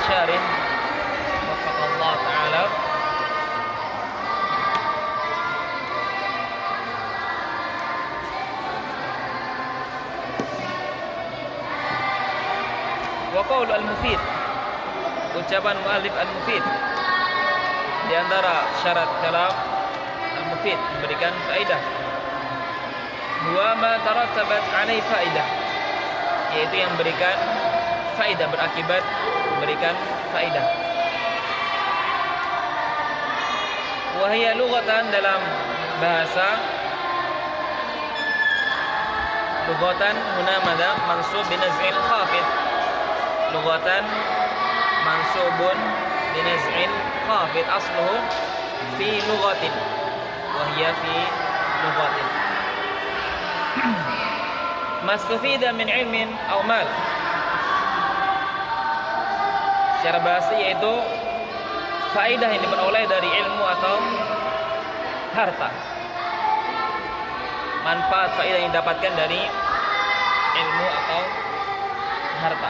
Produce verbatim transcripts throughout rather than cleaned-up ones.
syarih wafaqallah ta'ala. Wa qaul al-mufid, ucapan muallif al-mufid, di antara syarat kalam al-mufid memberikan faedah. Wa ma tarattabat alaihi faedah, yaitu yang memberikan faedah, berakibat memberikan faedah. Wa hiya lughatan, dalam bahasa, lughatan huna madha mansub binaz'il khafid, lughatan mansubun binaz'il khafid, asluhu fi lughatin wa hiya fi lughatin. Mastufida min ilmin aw mal, secara bahasa yaitu faedah yang diperoleh dari ilmu atau harta. Manfaat faedah yang didapatkan dari ilmu atau harta.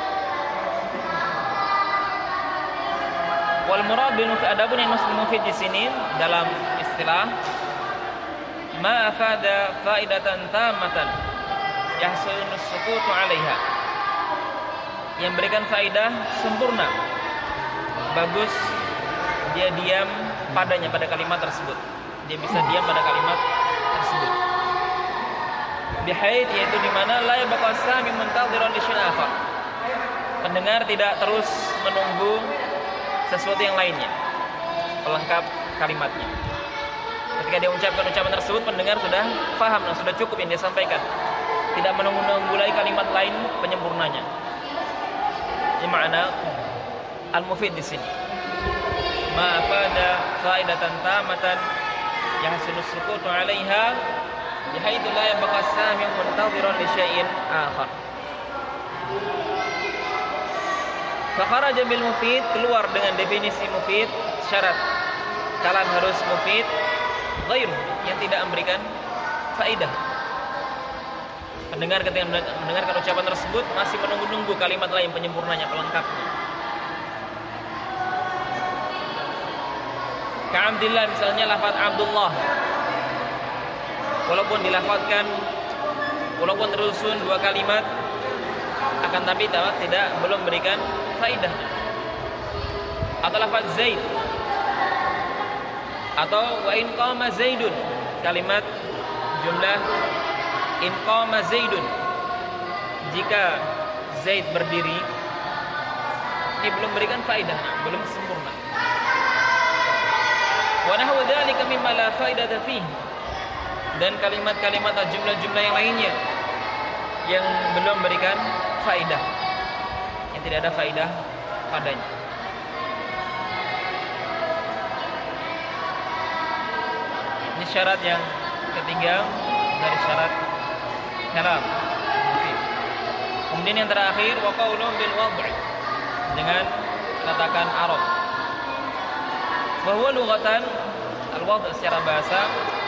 Wal murad bil mufid, adapun yang maksud mufid di sini dalam istilah, ma afada faidatan tamatan yahsunu sukutu 'alaiha, yang berikan faedah sempurna, bagus dia diam padanya, pada kalimat tersebut, dia bisa diam pada kalimat tersebut. Bihait, yaitu di mana la yabqa sami muntadhiran li syai'in akhar, pendengar tidak terus menunggu sesuatu yang lainnya pelengkap kalimatnya. Ketika dia ucapkan ucapan tersebut, pendengar sudah faham dan sudah cukup yang dia sampaikan, tidak menunggu-nunggu lagi kalimat lain penyempurnanya. Ini makna al-mufid di sini. Ma afada faidatan tamatan yahsulu sukutu 'alaiha bihaitsu la yabqa sami'un muntadhiran li syai'in akhar. Fa kharaja bil mufid, keluar dengan definisi mufid, syarat kalam harus mufid, ghairu, yang tidak memberikan faedah. Pendengar ketika mendengarkan ucapan tersebut masih menunggu-nunggu kalimat lain penyempurnanya, pelengkapnya. Ka'abdillah, misalnya lafaz Abdullah, walaupun dilafazkan, walaupun terusun dua kalimat, akan tapi tidak belum berikan faedah. Atau lafaz Zaid, atau wa in qama Zaidun, kalimat jumlah in qama Zaidun, jika Zaid berdiri, ini belum berikan faedah, belum sempurna. Wa nahwu dzalika mimma la faidata fihi, dan kalimat-kalimat atau jumlah-jumlah yang lainnya yang belum berikan faedah, yang tidak ada faedah padanya. Ini syarat yang ketiga dari syarat kalam. Kemudian yang terakhir, wa qaulun bil wad'i, dengan katakan Arab. Wa huwa lughatan, al-wad' secara bahasa,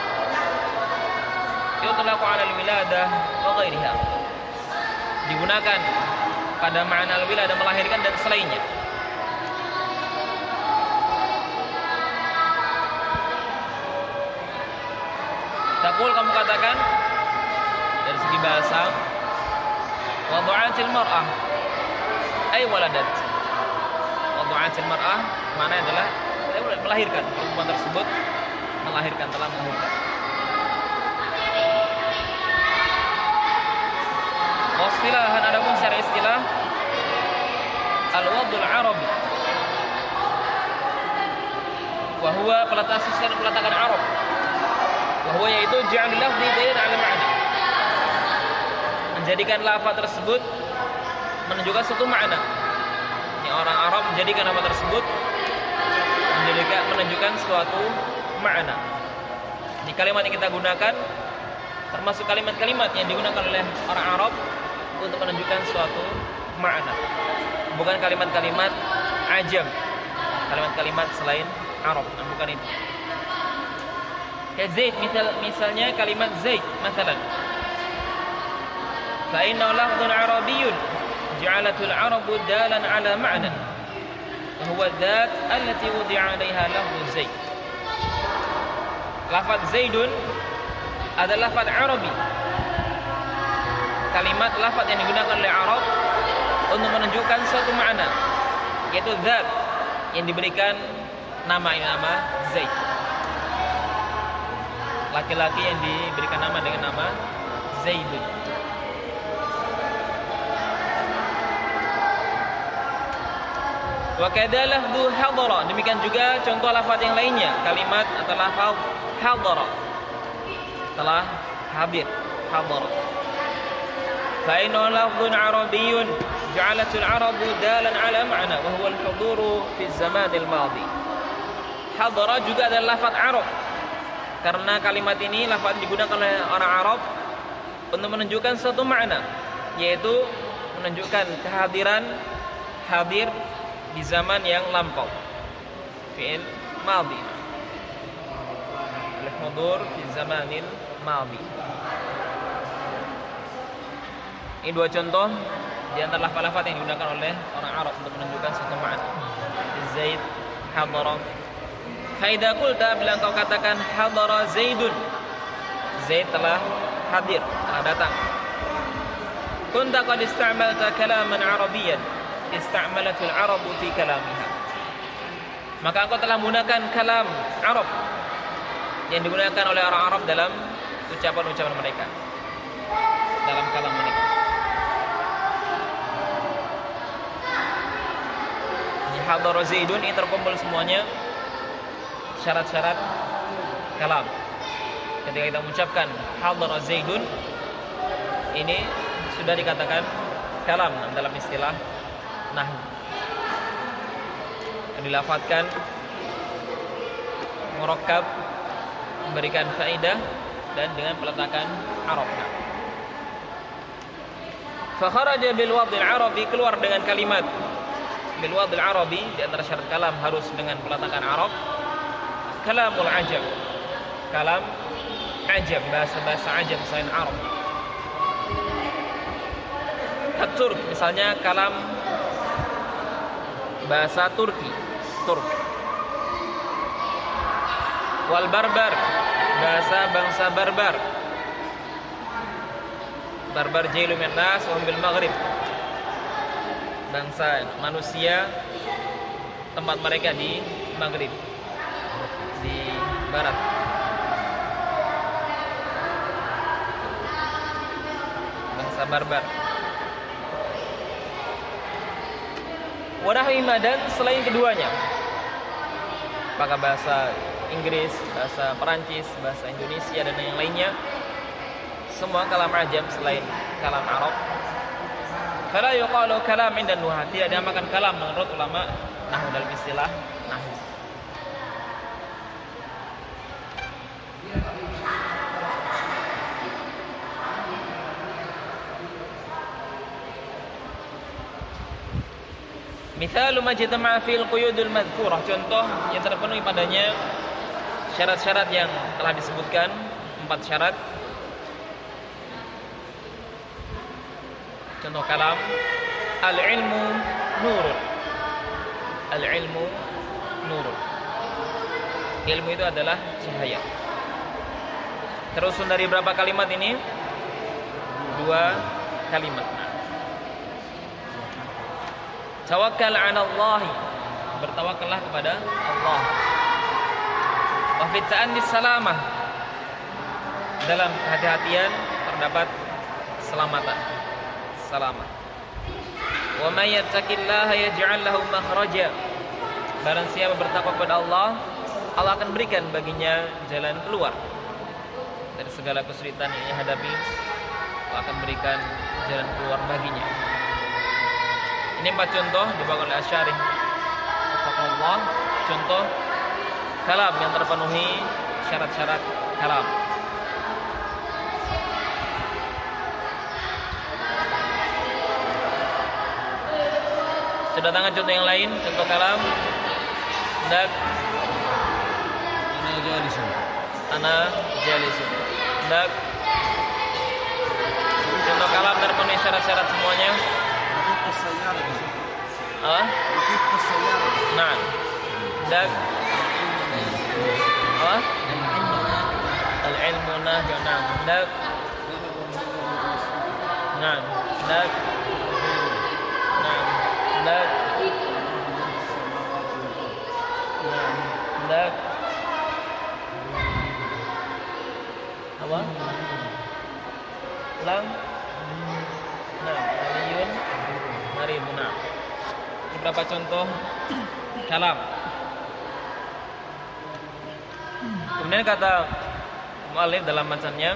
yutlaqu 'ala al-wiladah wa ghairiha, digunakan pada makna al-wiladah, melahirkan dan selainnya. Taqul, kamu katakan dari segi bahasa, wada'atil mar'ah ay waladat. Wada'atil mar'ah mana adalah melahirkan, perempuan tersebut melahirkan, telah melahirkan. Wastilahan, adapun secara istilah, al-wad'ul arabi wa huwa peletakan secara peletakan Arab, wa huwa yaitu ja'al lafzi dalil 'ala ma'na, menjadikan lafaz tersebut menunjukkan suatu makna. Ini orang Arab menjadikan lafaz tersebut menjadikan menunjukkan suatu makna. Di kalimat yang kita gunakan termasuk kalimat-kalimat yang digunakan oleh orang Arab untuk menunjukkan suatu makna, bukan kalimat-kalimat ajam, kalimat-kalimat selain Arab, bukan itu. Kayak Zaid, misal, misalnya kalimat Zaid, masalan, fa inna lafdun arabiyyun ja'alatul arabu dalan ala ma'na, huwa dzat allati wudi'a 'alaiha lafdhu zaid. Lafaz zaidun adalah lafaz Arabi. Kalimat lafaz yang digunakan oleh Arab untuk menunjukkan suatu makna, yaitu zat yang diberikan nama ini nama Zaid. Laki-laki yang diberikan nama dengan nama Zaidun. Wa kadza lafdhu hadara, demikian juga contoh lafaz yang lainnya, kalimat atau lafaz hadara, telah hadir, hadara. Fa inna lafdhun arabiyyun ja'alatul arabu dalan ala ma'na wa huwa al-huduru fi zaman al-madi. Hadara juga adalah lafaz Arab, karena kalimat ini lafaz digunakan oleh orang Arab untuk menunjukkan suatu makna, yaitu menunjukkan kehadiran, hadir di zaman yang lampau, fi'il madhi, al-hudur fi zamanil madhi. Ini dua contoh di antara lafaz-lafaz yang digunakan oleh orang Arab untuk menunjukkan suatu makna. Zaid hadara. Fa idza qulta, bila engkau katakan hadara Zaidun, Zaid telah hadir, telah datang. Kunta qad ista'malta kalaman arabiyyan ista'malatul arabu fi kalamiha. Maka engkau telah menggunakan kalam Arab yang digunakan oleh orang Arab dalam ucapan-ucapan mereka, dalam kalam mereka. Hadara Zaidun, ini terkumpul semuanya syarat-syarat kalam. Ketika kita mengucapkan hadara Zaidun, ini sudah dikatakan kalam dalam istilah nahwu. Dilafadzkan murakkab, memberikan faedah, dan dengan peletakan Arab. Fa kharaja bil wadh al arabi, keluar dengan kalimat bil wadh al arabi. Di antara syarat kalam harus dengan peletakan Arab. Kalamul ajam, kalam ajam, bahasa-bahasa ajam selain Arab. At-Turk, misalnya kalam bahasa Turki, Turk. Wal barbar, bahasa bangsa barbar. Barbar jailu min nas wa hum bil maghrib, bangsa manusia tempat mereka di Maghrib, di barat. Bangsa barbar. Wadahima, dan selain keduanya, apakah bahasa Inggris, bahasa Perancis, bahasa Indonesia, dan yang lainnya, semua kalam ajam selain kalam Arab. Fala yuqalu kalam inda nuhah, tidak dinamakan kalam menurut ulama nahwu dalam istilah nahwu. Mithalu majtama'a fil quyudul madhkurah, contoh yang terpenuhi padanya syarat-syarat yang telah disebutkan, empat syarat. Contoh kalam, al-ilmu nurun. Al-ilmu nurun. Ilmu itu adalah cahaya. Terusun dari berapa kalimat ini? Dua kalimat. Tawakkal 'ala Allah, bertawakallah kepada Allah. Wa fi ta'annis salamah, dalam kehati-hatian terdapat keselamatan, selamat. Wa may yattaqillaha yaj'al lahu makhraja, barang siapa bertakwa kepada Allah, Allah akan berikan baginya jalan keluar dari segala kesulitan yang ia hadapi. Allah akan berikan jalan keluar baginya. Ini empat contoh dibawakan oleh Asy-Syarih Rahimahullah, contoh kalam yang terpenuhi syarat-syarat kalam. Sudah tangan contoh yang lain, contoh kalam. Dak ana jalisun. Ana jalisun. Dak contoh kalam terpenuhi syarat-syarat semuanya. ah nah dak ah al ilmu nafi nah dak nah dak nah dak nah dak apa lam nah aliyun maribuna. Beberapa contoh kalam. Kemudian kata mu'allif dalam matanya,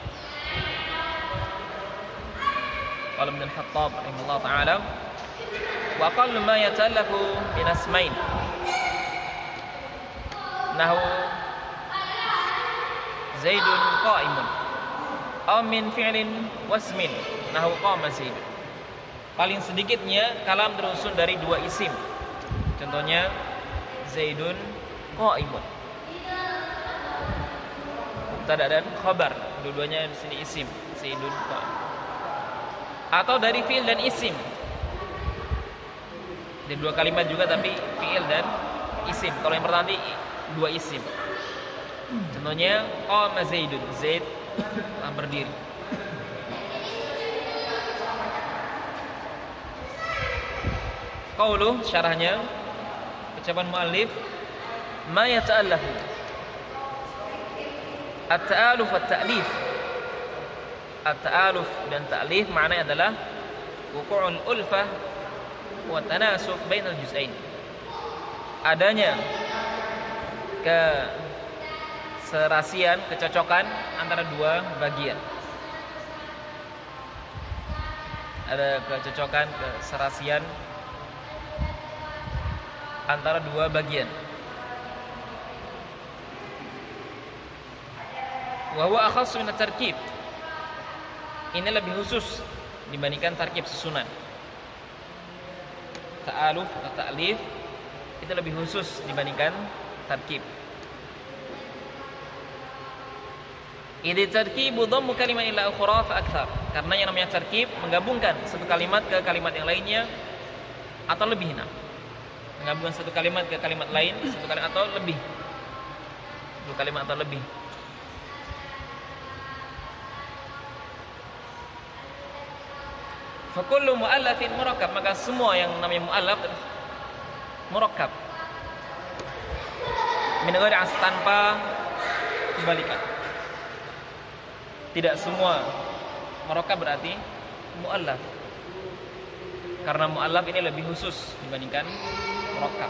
qala Ibnu Khattab rahimahullah taala, wa aqallu ma yata'allafu min asmain nahu Zaidun qa'imun aw min fi'lin wasmin nahu qama Zaid. Paling sedikitnya kalam tersusun dari dua isim. Contohnya Zaidun qa'imun. Mubtada dan khabar, dua-duanya di sini isim. Zaidun qa'imun. Atau dari fi'il dan isim. Di dua kalimat juga tapi fi'il dan isim. Kalau yang pertama dua isim. Contohnya qama Zaidun, Zaid telah berdiri. Qauluh syarahnya, ucapan muallif, ma yata'allafu. At-ta'aluf wa at-ta'lif. At-ta'aluf dan ta'lif maknanya adalah wuqu'ul ulfah wa tanasub bainal juz'ain. Adanya ke serasian, kecocokan antara dua bagian. Ada kecocokan, keserasian antara dua bagian. Wa huwa akhassu min at-tarkib. Ini lebih khusus dibandingkan tarkib susunan. Ta'aluf atau ta'lif itu lebih khusus dibandingkan tarkib. Idza tarkibu dhammu kalimat ila ukhra fa akthar. Karena yang namanya tarkib menggabungkan satu kalimat ke kalimat yang lainnya atau lebih. Nah, menggabungkan satu kalimat ke kalimat lain, satu kalimat atau lebih. Dua kalimat atau lebih. Fa kullu mu'allafin murakkab, maka semua yang namanya mu'allaf murakkab. Min ghairi as, tanpa kebalikan. Tidak semua murakkab berarti mu'allaf. Karena mu'allaf ini lebih khusus dibandingkan murakkab.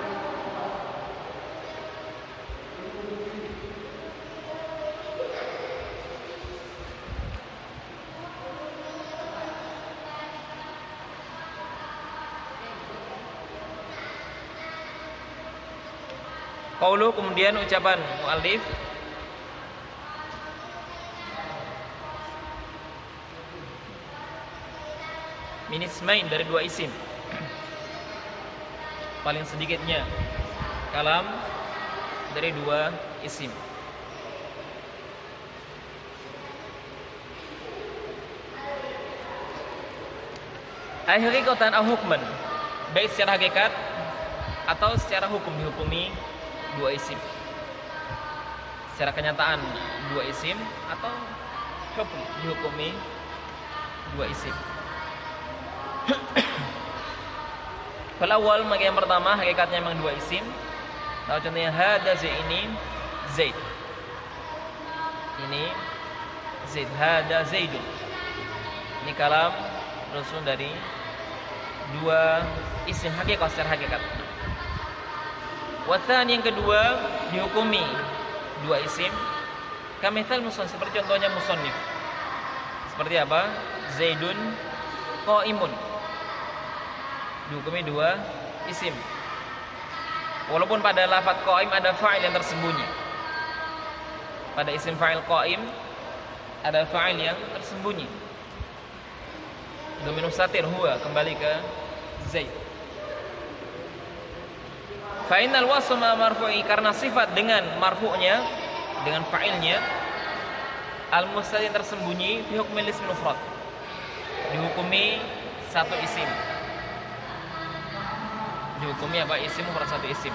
Qaulu, kemudian ucapan muallif, min ismain, dari dua isim. Paling sedikitnya kalam dari dua isim. Ai haqiqatan au hukman, baik secara hakikat atau secara hukum, dihukumi dua isim. Secara kenyataan dua isim atau hukum, dihukumi dua isim. Fal awal, maka yang pertama hakikatnya memang dua isim. Tahu contohnya hada Zaid, ini Zaid. Ini Zaid, hada Zaidun. Ini kalam tersusun dari dua isim hakikat secara hakikat. Wathan, yang kedua dihukumi dua isim. Kamithal musannif, seperti contohnya musannif. Seperti apa? Zaidun qaimun. Dihukumi dua isim. Walaupun pada lafaz qaim ada fa'il yang tersembunyi. Pada isim fa'il qaim ada fa'il yang tersembunyi. Domir mustatir huwa, kembali ke Zaid. Fa'inal wasfu ma marfu'i, karena sifat dengan marfu'nya, dengan fa'ilnya, al-mustatir tersembunyi fi hukmil ism mufrad, dihukumi satu isim. dihukumi apa? Isim mufrad satu isim.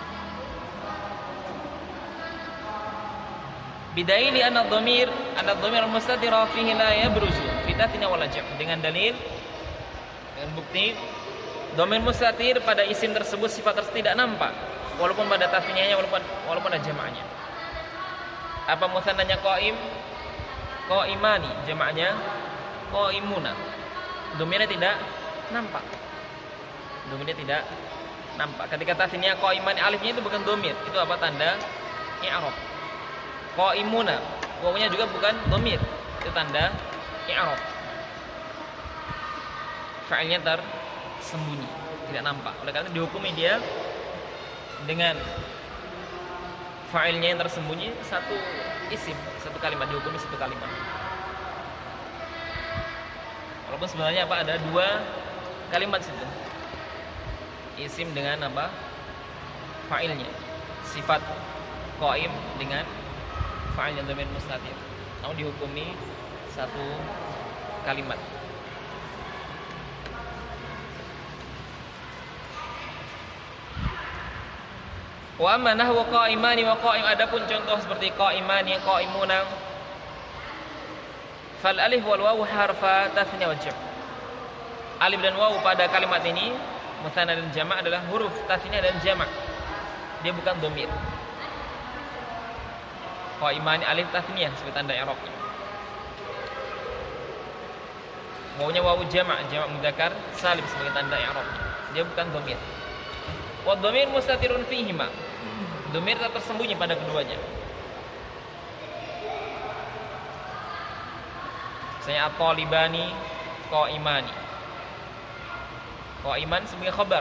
Bidaili anna dhamir anna dhamir al-mustatir fihi la yabruzu fi tathniya wala jam'. Dengan dalil, dengan bukti dhamir mustatir pada isim tersebut sifat tersebut tidak nampak walaupun pada tasniyahnya walaupun walaupun ada jamaknya. Apa musannanya qaim? Qaimani, jamaknya qaimuna. Dhamirnya tidak nampak. Dhamirnya tidak nampak. Ketika tasniyah qaimani alifnya itu bukan dhamir, itu apa? Tanda i'rab. Qaimuna, wawunya juga bukan dhamir, itu tanda i'rab. Fa'ilnya tersembunyi, tidak nampak. Oleh karena dihukumi dia dengan fa'ilnya yang tersembunyi satu isim, satu kalimat, dihukumi satu kalimat. Walaupun sebenarnya apa? Ada dua kalimat situ. Isim dengan apa? Fa'ilnya. Sifat qaim dengan fa'ilnya dhamir mustatir. Namun dihukumi satu kalimat. Wa amma nahwu qa'imani wa qa'im, adapun contoh seperti qa'imani, qa'imuna, fal alif wal wawu harfa tasniyah wa jam'. Alif dan wawu pada kalimat ini mutsanna dan jama' adalah huruf tasniyah dan jama'. Dia bukan dhamir. Qa'imani alif tasniyah sebagai tanda i'rabnya. Wawunya wawu jama', jama' mudzakkar salim sebagai tanda i'rabnya. Dia bukan dhamir. Wa dhamir mustatirun fihima. Dhamir tersembunyi pada keduanya. Misalnya at-talibani qa'imani. Qa'iman sebagai khabar.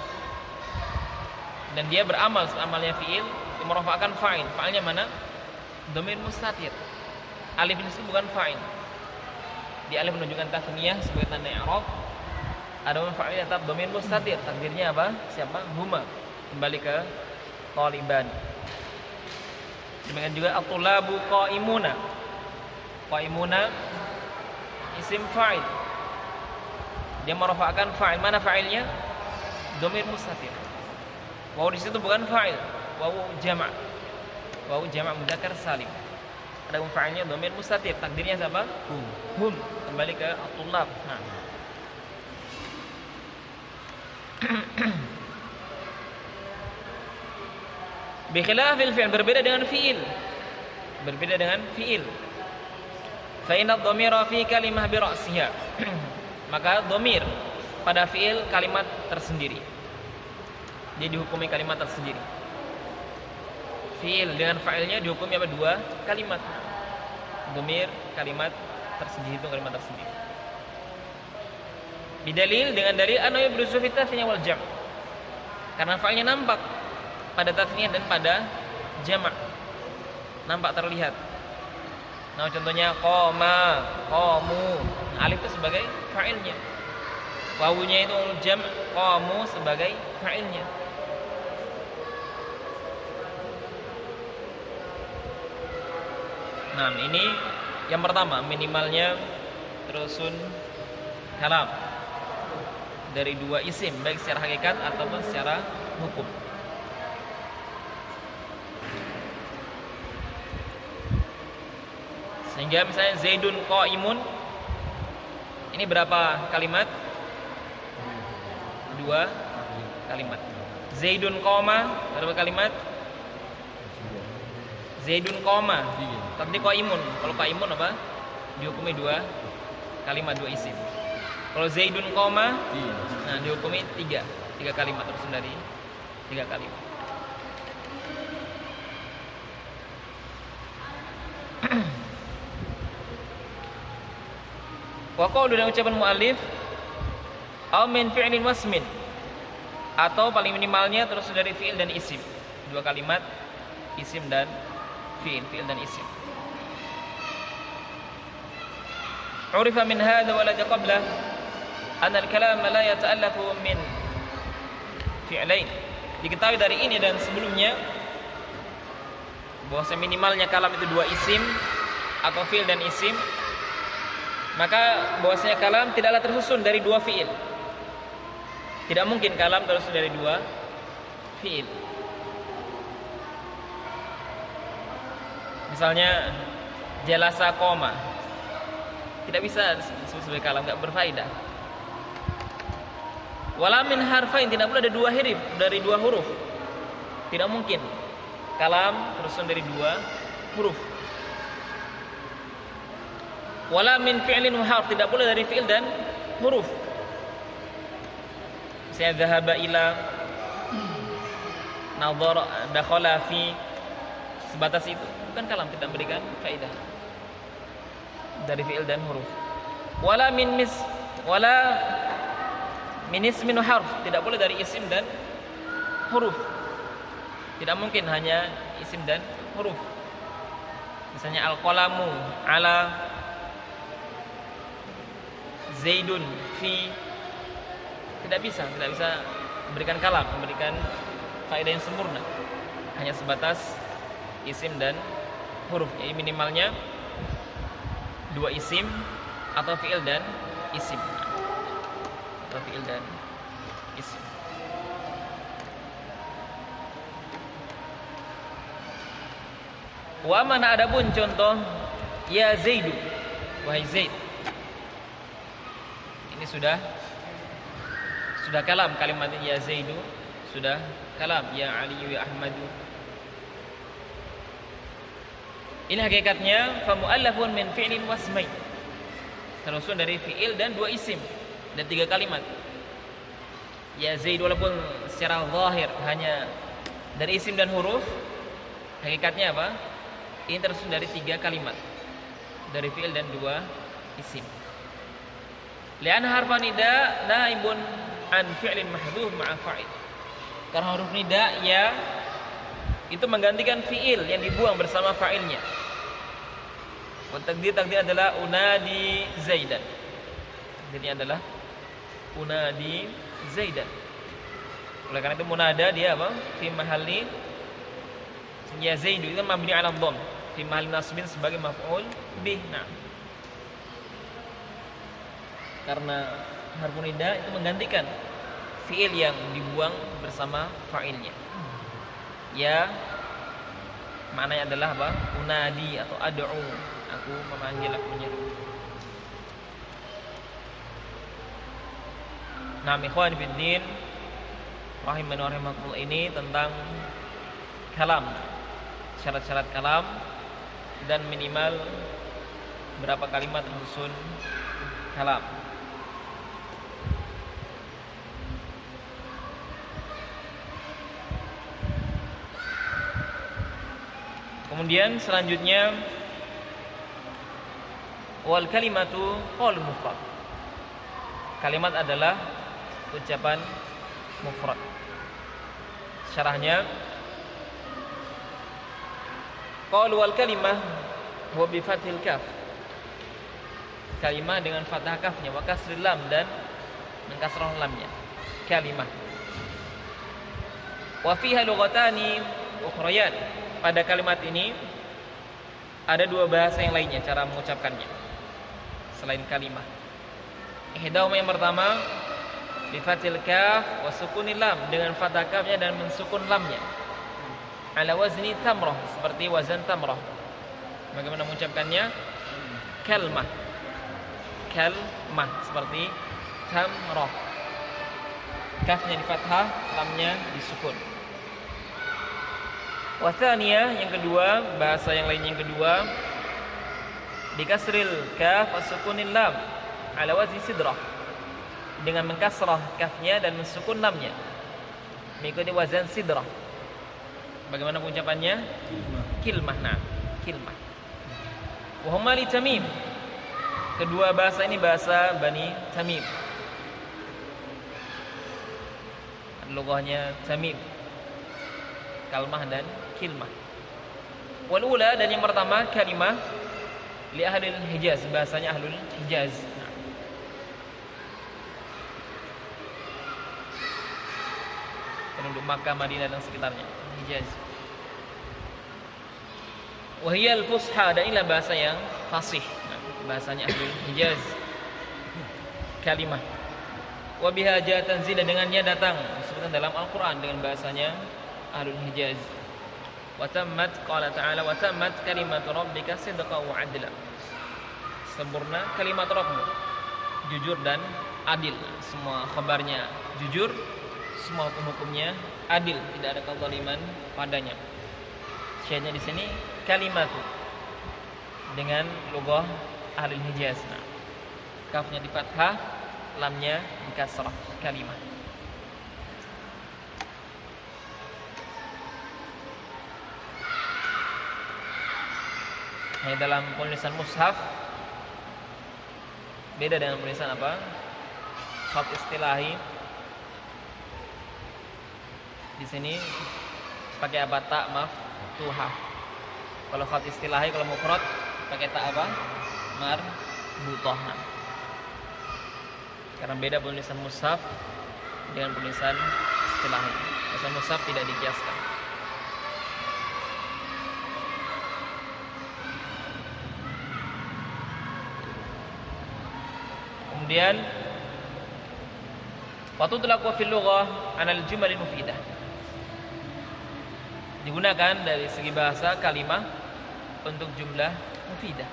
Dan dia beramal, amalnya fi'il, dimurafa'kan fa'il. Fa'ilnya mana? Dhamir mustatir. Alif ini bukan fa'il. Di alif menunjukkan tasniyah sebagai tanda i'rab. Adapun fa'il tetap dhamir mustatir. Takdirnya apa? Siapa? Huma. Kembali ke taliban. Demikian juga at-tulabu qa'imuna. Qa'imuna isim fa'il. Dia merafa'kan fa'il. Mana fa'ilnya? Dhamir mustatir. Wawu di situ bukan fa'il. Wawu jama'. Wawu jama' mudzakkar salim. Adapun fa'ilnya dhamir mustatir. Takdirnya siapa? Hum. Hum. Kembali ke at-tulab. Nah. Bikhilafil fi'il, berbeda dengan fi'il. Berbeda dengan fi'il. Fa inna dhamira fi kalimah bi ra'siha. Maka dhamir pada fi'il kalimat tersendiri. Dia dihukumi kalimat tersendiri. Fi'il dengan fa'ilnya dihukumi apa? Dua kalimat. Dhamir kalimat tersendiri, itu kalimat tersendiri. Bidalil, dengan dalil anna yabruzu fi tasniyah wal jam'. Karena fa'ilnya nampak pada tasniyah dan pada jama'. Nampak terlihat. Nah, contohnya qoma, qamu. Nah, alif itu sebagai fa'ilnya. Wawunya itu jam', qamu sebagai fa'ilnya. Nah, ini yang pertama, minimalnya terusun kalam dari dua isim, baik secara hakikat ataupun secara hukum. Sehingga misalnya Zaidun qa'imun, ini berapa kalimat? Dua kalimat. Zaidun qoma, berapa kalimat? Zaidun qoma. Tapi qa'imun. Kalau qa'imun apa? Dihukumi dua kalimat, dua isim. Kalau Zaidun qoma, nah dihukumi tiga, tiga kalimat, terus dari tiga kalimat. Wa qaulu, dan ucapan muallif, au min fi'lin wasmin, atau paling minimalnya terus dari fi'il dan isim. Dua kalimat, isim dan fi'il, fi'il dan isim. Urifa min hadha wa la qabla anna al-kalam la yata'allafu min fi'lain. Diketahui dari ini dan sebelumnya bahwa minimalnya kalam itu dua isim atau fi'il dan isim. Maka bahwasanya kalam tidaklah tersusun dari dua fi'il. Tidak mungkin kalam tersusun dari dua fiil. Misalnya jalasa koma, tidak bisa disebut sebagai kalam, enggak berfaedah. Wala min harfain, tidak pula ada dua huruf, dari dua huruf. Tidak mungkin kalam tersusun dari dua huruf. Wala min fi'lin wa harf, tidak pula dari fi'il dan huruf. Saya dhahaba ila, nadhara, dakhala fi, sebatas itu. Bukan kalam, tidak memberikan faedah dari fi'il dan huruf. Wala min mis wala min ismin wa harf, tidak boleh dari isim dan huruf. Tidak mungkin hanya isim dan huruf. Misalnya al-qalamu ala Zaidun fi, tidak bisa, tidak bisa memberikan kalam, memberikan faedah yang sempurna. Hanya sebatas isim dan huruf. Jadi minimalnya dua isim atau fi'il dan isim. Atau fi'il dan isim. Wa mana adapun contoh ya Zaidu, wahai Zaid. Ini sudah sudah kalam, kalimat ya Zaidu sudah kalam, ya Ali ya Ahmadu. Ini hakikatnya fa muallafun min fi'lin wasmain. Tersusun dari fi'il dan dua isim dan tiga kalimat. Ya Zaid walaupun secara zahir hanya dari isim dan huruf, hakikatnya apa? Ini tersusun dari tiga kalimat, dari fi'il dan dua isim. Li'an harfa nida naibun an fi'lin mahdhuf ma'a fa'il. Karena huruf nida ya itu menggantikan fi'il yang dibuang bersama fa'ilnya. Wa takdir takdir adalah unadi Zaidan. Takdirnya adalah unadi Zaidan. Oleh karena itu munada dia apa? Fi mahalli ya Zaidu itu mabni 'ala dhamm fi mahalli nasbin sebagai maf'ul bih. Nah, karena harfun nida itu menggantikan fi'il yang dibuang bersama fa'ilnya. Ya maknanya adalah apa? Unadi atau ad'u, aku memanggil, aku menyeru. Nah, ikhwan fiddin rahimani wa rahimakumullah, ini tentang kalam, syarat-syarat kalam dan minimal berapa kalimat susun kalam. Kemudian selanjutnya wal kalimatu qaul mufrad. Kalimat adalah ucapan mufrad. Syarahnya qaul wal kalimah huwa bi fathil kaf. Kalimah dengan fathah kafnya, wa kasril lam dan mengkasrah lamnya. Kalimah. Wa fiha lughatani ukhrayan. Pada kalimat ini ada dua bahasa yang lainnya cara mengucapkannya selain kalimah. Ihdahuma, yang pertama bi fathil kaf wa sukunil lam, dengan fathah kafnya dan mensukun lamnya. Ala wazni tamrah, seperti wazan tamrah. Bagaimana mengucapkannya? Kalmah. Kalmah, seperti tamrah. Kafnya di fathah, lamnya disukun. Wa tsaniyah, yang kedua, bahasa yang lain yang kedua, bi kasril kaf wa sukunil lam ala wazni sidrah, dengan mengkasrah kafnya dan mensukun lamnya mengikuti wazan sidrah. Bagaimana pengucapannya? Kilmah. Nah, kilmah. Wa huma li Tamim. Kedua bahasa ini bahasa Bani Tamim. Lughahnya Tamim. Kalmah dan kilmah. Wal ula, dan yang pertama kalimah li ahlil Hijaz, bahasanya ahlul Hijaz. Penduduk Makkah, Madinah dan sekitarnya, Hijaz. Wahiyal fusha, dan inilah bahasa yang fasih, bahasanya ahlul Hijaz. Kalimah. Wa biha jaa tanzil, dan dengannya datang disebutkan dalam Al-Qur'an dengan bahasanya Ahlul Hijaz. Wa tammat qala ta'ala wa tammat kalimatu rabbika sidqan wa 'adla. Sempurna kalimat Rabbmu, jujur dan adil. Semua kabarnya jujur, semua hukum-hukumnya adil, tidak ada kezaliman padanya. Syahidnya di sini kalimatu dengan lugah Ahlul Hijaz. Nah, kafnya di fathah, lamnya di kasrah, kalimat. Nah, dalam penulisan mushaf beda dengan penulisan apa? Khat istilahi. Di sini pakai apa? Tak, maaf, tuha. Kalau khat istilahi, kalau mufrad pakai tak apa? Marbutah. Karena beda penulisan mushaf dengan penulisan istilahi. Penulisan mushaf tidak dikiaskan. Kemudian waktu tutlaqu fil lughah 'ala al-jumal al-mufidah. Digunakan dari segi bahasa kalimah untuk jumlah mufidah.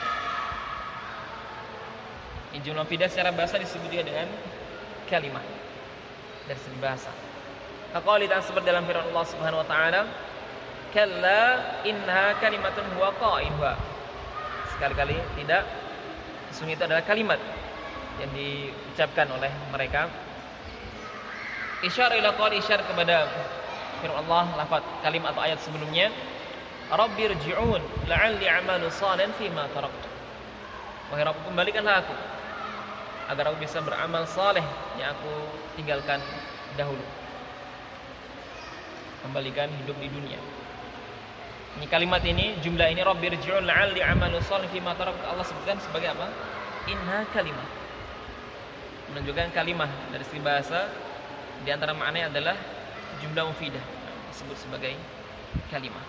Ini jumlah mufidah secara bahasa disebut juga dengan kalimah dari segi bahasa. Kaqali dan seperti dalam firman Allah Subhanahu wa taala, "Kalla innaha kalimatun huwa qailuha." Sekali-kali tidak, sesungguhnya itu adalah kalimat yang diucapkan oleh mereka. Isyara ila qali, isyara kepada firman Allah, lafaz kalimat atau ayat sebelumnya, Rabbirji'un la'alli a'malu shalihan fima taraktu. Wahai Rabb, kembalikanlah aku agar aku bisa beramal saleh yang aku tinggalkan dahulu. Kembalikan hidup di dunia. Ini kalimat ini, jumlah ini, Rabbirji'un la'alli a'malu shalihan fima taraktu, Allah sebutkan sebagai apa? Inna kalimah, menunjukkan kalimah dari segi bahasa. Di antara maknanya adalah jumlah mufidah, disebut sebagai kalimah.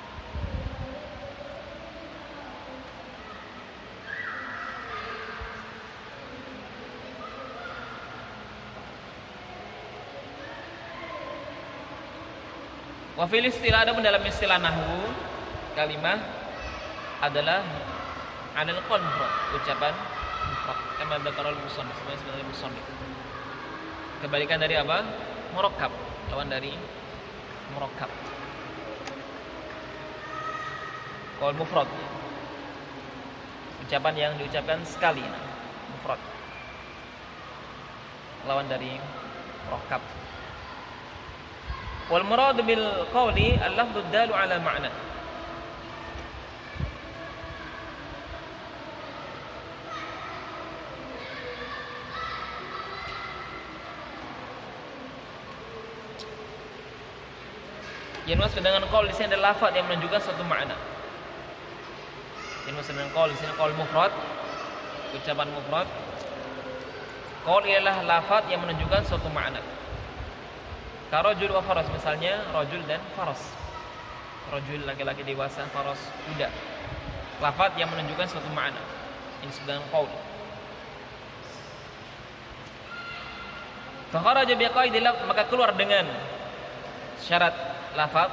Wa fil istilah, ada dalam istilah nahwu, kalimah adalah anil qawl mufrad, ucapan mufrad, kama dzakara al-musannif, sebenarnya musannif. Kebalikan dari apa? Murakkab, lawan dari murakkab. Qaul mufrad, ucapan yang diucapkan sekali, mufrad. Lawan dari murakkab. Wal murad bil qawli al-lafdhu ad-dalu ala ma'na. Yang maksud dengan qaul di sini adalah lafaz yang menunjukkan suatu makna. Yang maksud dengan qaul di sini qaul mufrad, ucapan mufrad. Qaul ialah lafaz yang menunjukkan suatu makna. Karajul wa faras, misalnya rajul dan faras. Rajul laki-laki dewasa, faras kuda. Lafaz yang menunjukkan suatu makna. Ini disebut dengan qaul. Fa kharaja bi qaidil, maka keluar dengan syarat lafaz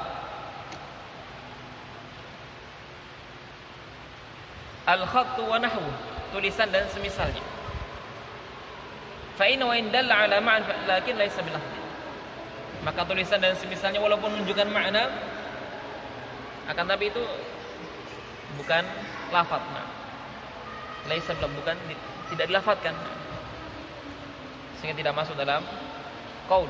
al-khatt wa nahwu, tulisan dan semisalnya. Fa inna wa in dalla ala ma'na lakin laysa bil lafz. Maka tulisan dan semisalnya walaupun menunjukkan makna, akan tapi itu bukan lafaz. Nah, laysa bil, bukan, tidak dilafadzkan, sehingga tidak masuk dalam qaul.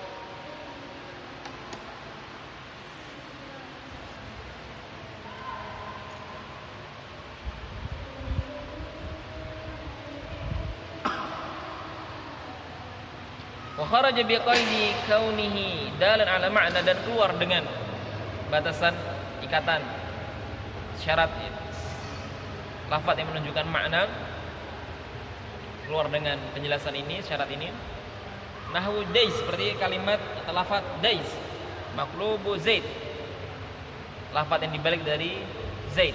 Wa kharaja bi qaidi kaunihi dalan ala ma'na, dan keluar dengan batasan ikatan syarat lafaz yang menunjukkan makna, keluar dengan penjelasan ini, syarat ini. Nahwu dais, seperti kalimat atau lafaz dais, maqlubu zaid, lafaz yang dibalik dari zaid.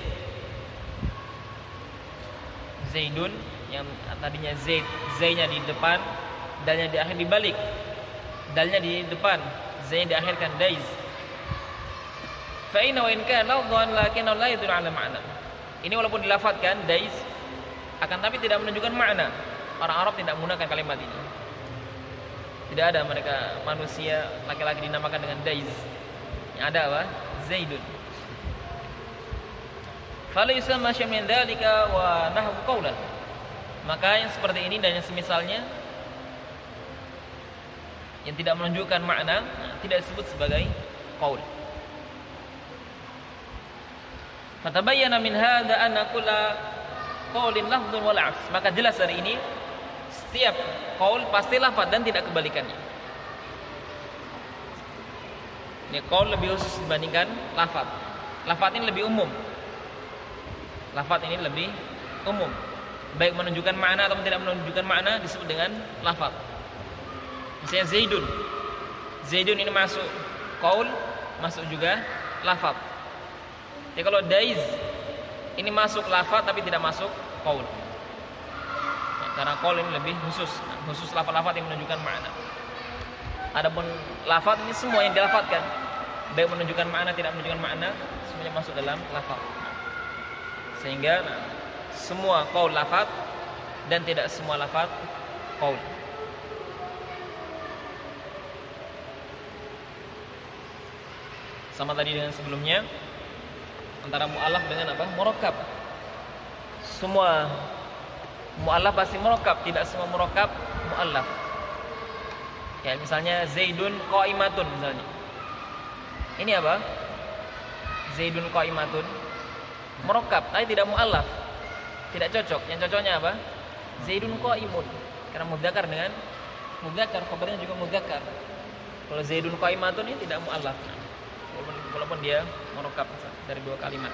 Zaidun, yang tadinya zaid, zainya di depan, dalnya di akhir dibalik, dalnya di depan, zain diakhirkan daiz. Fa inna wa in kana lafdhan lakin la yadullu ala ma'na. Ini walaupun dilafadzkan daiz, akan tapi tidak menunjukkan makna. Orang Arab tidak menggunakan kalimat ini. Tidak ada mereka manusia laki-laki dinamakan dengan daiz. Yang ada apa? Zaidun. Fala yusamma syai'un min dzalika wa nahwu qaulan. Maka yang seperti ini dan yang semisalnya yang tidak menunjukkan makna tidak disebut sebagai qaul. Fatabayyana min hadza anna kulla qaulin lafdhun wal 'aks. Maka jelas dari ini setiap qaul pasti lafaz dan tidak kebalikannya. Ini qaul lebih khusus dibandingkan lafaz. Lafaz ini lebih umum. Lafaz ini lebih umum. Baik menunjukkan makna atau tidak menunjukkan makna disebut dengan lafaz. Misalnya Zaidun. Zaidun ini masuk qaul, masuk juga lafaz. Ya kalau daiz ini masuk lafaz tapi tidak masuk qaul. Ya, karena qaul ini lebih khusus, khusus lafaz-lafaz yang menunjukkan makna. Adapun lafaz ini semua yang dilafazkan, baik menunjukkan makna tidak menunjukkan makna, semuanya masuk dalam lafaz. Sehingga nah, semua qaul lafaz dan tidak semua lafaz qaul. Sama tadi dengan sebelumnya, antara mu'allaf dengan apa? Murakkab. Semua mu'allaf pasti murakkab, tidak semua murakkab mu'allaf. Kayak misalnya Zaidun qa'imatun misalnya. Ini apa? Zaidun qa'imatun murakkab, tapi tidak mu'allaf. Tidak cocok. Yang cocoknya apa? Zaidun qa'imun. Karena mudzakkar dengan mudzakkar, khabarnya juga mudzakkar. Kalau Zaidun qa'imatun ini tidak mu'allaf. Walaupun, walaupun dia murakkab dari dua kalimat.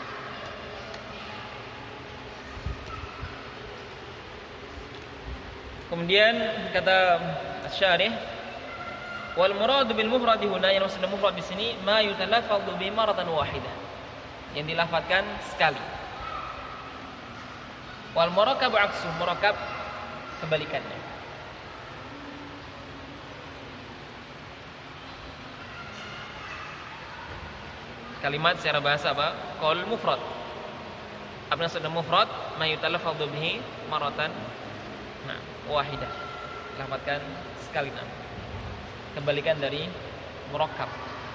Kemudian kata Asy-Syarih, wal muradu bil mufrad huna, yang maksud mufrad di sini ma yutalaffadhu bi maratan wahidah, yang dilafadzkan sekali. Wal murakkab aksu, murakkab kebalikannya. Kalimat secara bahasa apa? Qaul mufrad. Apa maksudnya mufrad? Ma yutalaffadhu bihi maratan nah wahidah. Lafadzkan sekali. Nah. Kebalikan dari murakkab.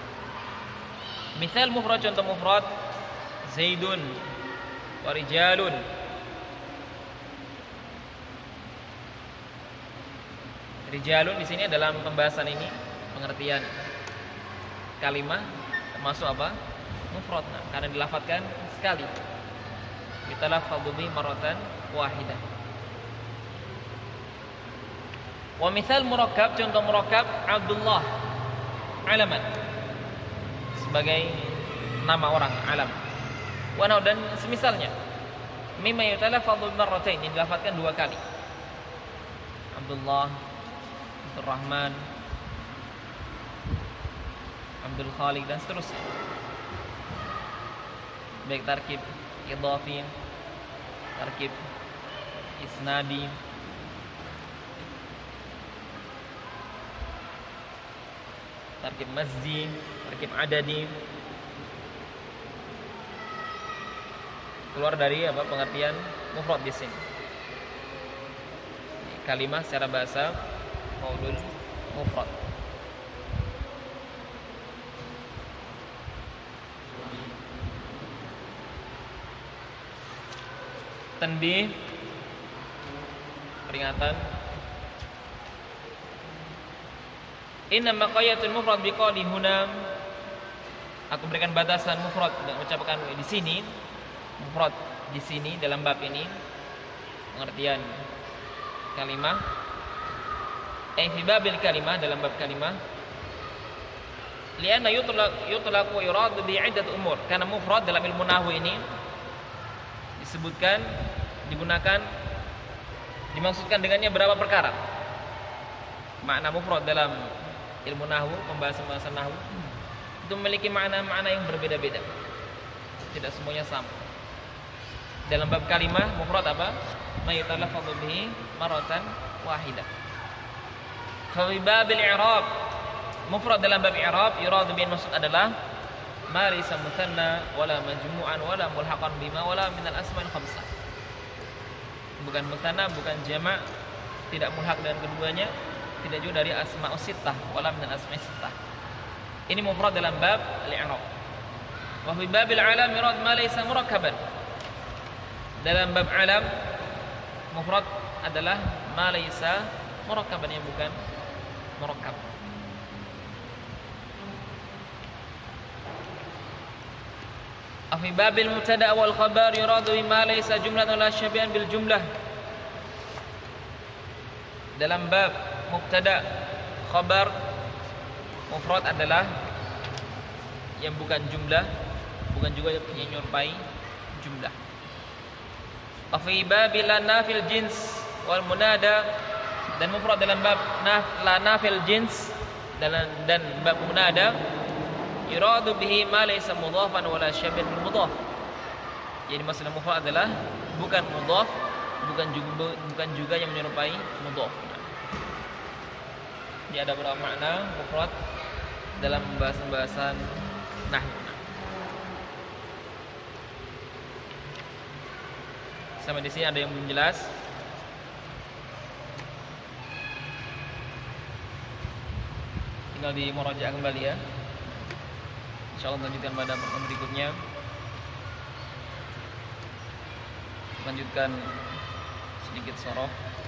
Misal mufrad, contoh mufrad Zaidun wa rijalun. Rijalun di sini dalam pembahasan ini pengertian kalimat termasuk apa? Mufrad, nah, karena dilafadzkan sekali. Yutalaffadhu bi maratan wahidah. Wa misal murakkab, contoh murakkab Abdullah alaman, sebagai nama orang, alam. Wa dan semisalnya mimma yutalaffadhu bi marratain, yang dilafadzkan dua kali. Abdullah, Abdul Rahman, Abdul Khaliq dan seterusnya. Baik tarkib idhafi, tarkib isnadi, tarkib mazdi, tarkib adadi. Keluar dari apa pengertian mufrad di sini. Kalimat secara bahasa qaulul mufrad. Tanbih, peringatan. Inna maqayatul mufrad biqali huna. Aku berikan batasan mufrad dan ucapkan di sini. Mufrad di sini dalam bab ini pengertian kalimah. Eh fi babil kalimah, dalam bab kalimah. Lianna yutlaq yutlaq wa yurad bi 'iddat umur. Karena mufrad dalam ilmu nahwu ini disebutkan, digunakan, dimaksudkan dengannya berapa perkara. Makna mufrad dalam ilmu nahwu, pembahasan-pembahasan nahwu itu memiliki makna-makna yang berbeda-beda. Tidak semuanya sama. Dalam bab kalimah mufrad apa? Ma yutalaffadhu bihi maratan wahidah. Fa bi babil i'rab, mufrad dalam bab i'rab yuradu bin maksud adalah ma laysa mutsanna wala majmu'an wala mulhaqan bima wala min al-asma'il khamsah. Bukan mutsanna, bukan jamak, tidak mulhaq dengan keduanya, tidak juga dari asma'us sittah wala min al-asma'i sittah. Ini mufrad dalam bab al-i'rab. Wa fi babil alam yurad ma laysa murakkaban. Dalam bab alam mufrad adalah ma laysa murakkaban, yang bukan murakkab. Fi babil mubtada wal khabar yuradu ma laysa jumlatan la syabihan bil jumlah. Dalam bab mubtada khabar mufrad adalah yang bukan jumlah, bukan juga yang menyerupai jumlah. Fi babil la nafil jins wal munada, dan mufrad dalam bab naf la nafil jins dan dan bab munada yuradu bihi ma laysa mudhafan wala syabihan bil mudhaf. Jadi maksudnya mufrad adalah bukan mudhaf, bukan juga bukan juga yang menyerupai mudhaf. Jadi ada beberapa makna mufrad dalam pembahasan nahwu. Sampai di sini ada yang belum jelas? Tinggal di murajaah kembali ya. Insyaallah lanjutkan pada pertemuan berikutnya. Lanjutkan sedikit soroh.